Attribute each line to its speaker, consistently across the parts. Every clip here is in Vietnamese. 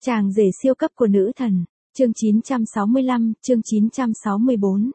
Speaker 1: Chàng rể siêu cấp của nữ thần. Chương 965, chương 964.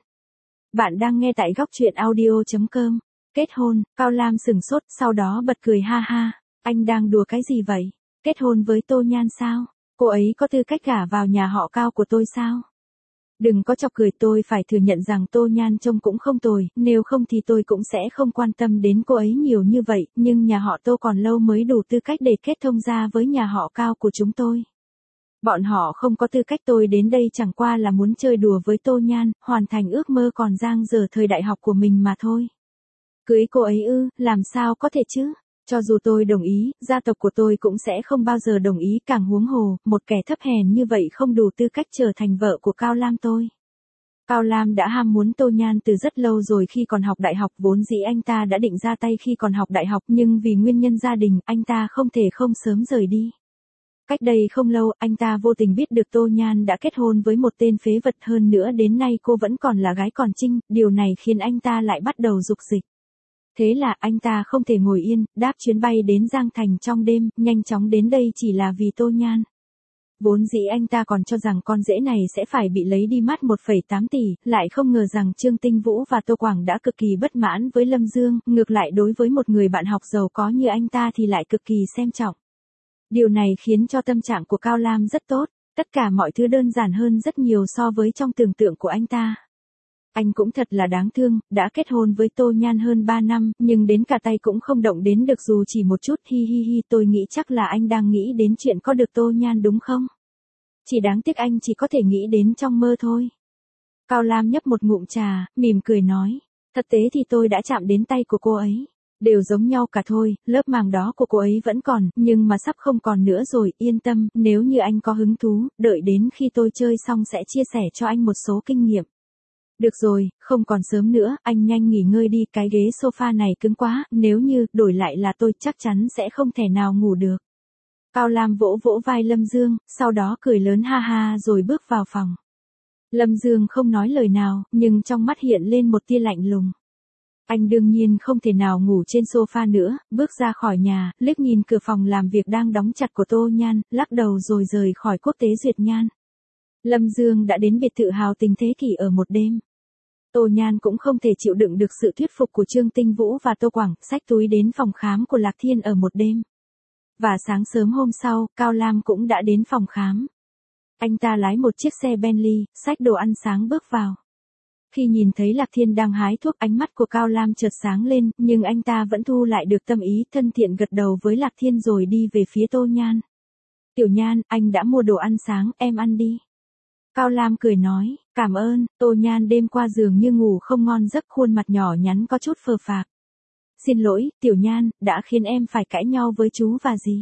Speaker 1: Bạn đang nghe tại góc truyện audio.com. Kết hôn, Cao Lam sừng sốt, sau đó bật cười ha ha. Anh đang đùa cái gì vậy? Kết hôn với Tô Nhan sao? Cô ấy có tư cách gả vào nhà họ Cao của tôi sao? Đừng có chọc cười, tôi phải thừa nhận rằng Tô Nhan trông cũng không tồi, nếu không thì tôi cũng sẽ không quan tâm đến cô ấy nhiều như vậy, nhưng nhà họ Tô còn lâu mới đủ tư cách để kết thông gia với nhà họ Cao của chúng tôi. Bọn họ không có tư cách, tôi đến đây chẳng qua là muốn chơi đùa với Tô Nhan, hoàn thành ước mơ còn dang dở thời đại học của mình mà thôi. Cưới cô ấy ư, làm sao có thể chứ? Cho dù tôi đồng ý, gia tộc của tôi cũng sẽ không bao giờ đồng ý, càng huống hồ, một kẻ thấp hèn như vậy không đủ tư cách trở thành vợ của Cao Lam tôi. Cao Lam đã ham muốn Tô Nhan từ rất lâu rồi, khi còn học đại học, vốn dĩ anh ta đã định ra tay khi còn học đại học, nhưng vì nguyên nhân gia đình, anh ta không thể không sớm rời đi. Cách đây không lâu, anh ta vô tình biết được Tô Nhan đã kết hôn với một tên phế vật, hơn nữa đến nay cô vẫn còn là gái còn trinh, điều này khiến anh ta lại bắt đầu dục dịch. Thế là anh ta không thể ngồi yên, đáp chuyến bay đến Giang Thành trong đêm, nhanh chóng đến đây chỉ là vì Tô Nhan. Vốn dĩ anh ta còn cho rằng con rể này sẽ phải bị lấy đi mất 1,8 tỷ, lại không ngờ rằng Trương Tinh Vũ và Tô Quảng đã cực kỳ bất mãn với Lâm Dương, ngược lại đối với một người bạn học giàu có như anh ta thì lại cực kỳ xem trọng. Điều này khiến cho tâm trạng của Cao Lam rất tốt, tất cả mọi thứ đơn giản hơn rất nhiều so với trong tưởng tượng của anh ta. Anh cũng thật là đáng thương, đã kết hôn với Tô Nhan hơn 3 năm, nhưng đến cả tay cũng không động đến được dù chỉ một chút, hi hi hi, tôi nghĩ chắc là anh đang nghĩ đến chuyện có được Tô Nhan đúng không? Chỉ đáng tiếc anh chỉ có thể nghĩ đến trong mơ thôi. Cao Lam nhấp một ngụm trà, mỉm cười nói, thật tế thì tôi đã chạm đến tay của cô ấy. Đều giống nhau cả thôi, lớp màng đó của cô ấy vẫn còn, nhưng mà sắp không còn nữa rồi, yên tâm, nếu như anh có hứng thú, đợi đến khi tôi chơi xong sẽ chia sẻ cho anh một số kinh nghiệm. Được rồi, không còn sớm nữa, anh nhanh nghỉ ngơi đi, cái ghế sofa này cứng quá, nếu như đổi lại là tôi chắc chắn sẽ không thể nào ngủ được. Cao Lam vỗ vỗ vai Lâm Dương, sau đó cười lớn ha ha rồi bước vào phòng. Lâm Dương không nói lời nào, nhưng trong mắt hiện lên một tia lạnh lùng. Anh đương nhiên không thể nào ngủ trên sofa nữa, bước ra khỏi nhà, liếc nhìn cửa phòng làm việc đang đóng chặt của Tô Nhan, lắc đầu rồi rời khỏi Quốc tế Duyệt Nhan. Lâm Dương đã đến biệt thự hào tình thế kỷ ở một đêm. Tô Nhan cũng không thể chịu đựng được sự thuyết phục của Trương Tinh Vũ và Tô Quảng, xách túi đến phòng khám của Lạc Thiên ở một đêm. Và sáng sớm hôm sau, Cao Lam cũng đã đến phòng khám. Anh ta lái một chiếc xe Bentley, xách đồ ăn sáng bước vào. Khi nhìn thấy Lạc Thiên đang hái thuốc, ánh mắt của Cao Lam chợt sáng lên, nhưng anh ta vẫn thu lại được tâm ý, thân thiện gật đầu với Lạc Thiên rồi đi về phía Tô Nhan. Tiểu Nhan, anh đã mua đồ ăn sáng, em ăn đi. Cao Lam cười nói, cảm ơn. Tô Nhan đêm qua dường như ngủ không ngon giấc, khuôn mặt nhỏ nhắn có chút phờ phạc. Xin lỗi, Tiểu Nhan, đã khiến em phải cãi nhau với chú và dì.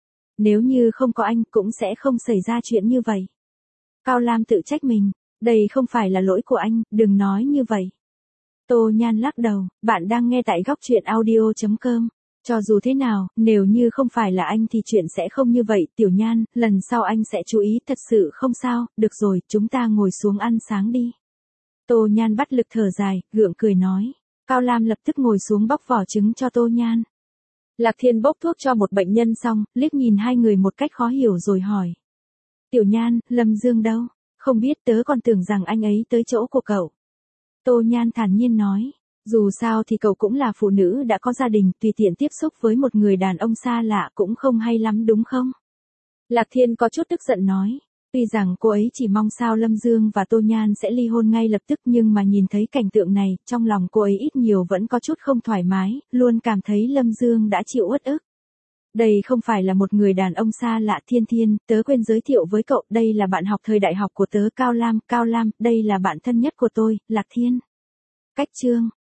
Speaker 1: Nếu như không có anh cũng sẽ không xảy ra chuyện như vậy. Cao Lam tự trách mình. Đây không phải là lỗi của anh, đừng nói như vậy. Tô Nhan lắc đầu, bạn đang nghe tại góc truyện audio.com. Cho dù thế nào, nếu như không phải là anh thì chuyện sẽ không như vậy, Tiểu Nhan, lần sau anh sẽ chú ý, thật sự không sao, được rồi, chúng ta ngồi xuống ăn sáng đi. Tô Nhan bắt lực thở dài, gượng cười nói. Cao Lam lập tức ngồi xuống bóc vỏ trứng cho Tô Nhan. Lạc Thiên bốc thuốc cho một bệnh nhân xong, liếc nhìn hai người một cách khó hiểu rồi hỏi. Tiểu Nhan, Lâm Dương đâu? Không biết, tớ còn tưởng rằng anh ấy tới chỗ của cậu. Tô Nhan thản nhiên nói, dù sao thì cậu cũng là phụ nữ đã có gia đình, tùy tiện tiếp xúc với một người đàn ông xa lạ cũng không hay lắm đúng không? Lạc Thiên có chút tức giận nói, tuy rằng cô ấy chỉ mong sao Lâm Dương và Tô Nhan sẽ ly hôn ngay lập tức, nhưng mà nhìn thấy cảnh tượng này, trong lòng cô ấy ít nhiều vẫn có chút không thoải mái, luôn cảm thấy Lâm Dương đã chịu uất ức. Đây không phải là một người đàn ông xa lạ. Thiên Thiên, tớ quên giới thiệu với cậu, đây là bạn học thời đại học của tớ, Cao Lam, đây là bạn thân nhất của tôi, Lạc Thiên. Cách chương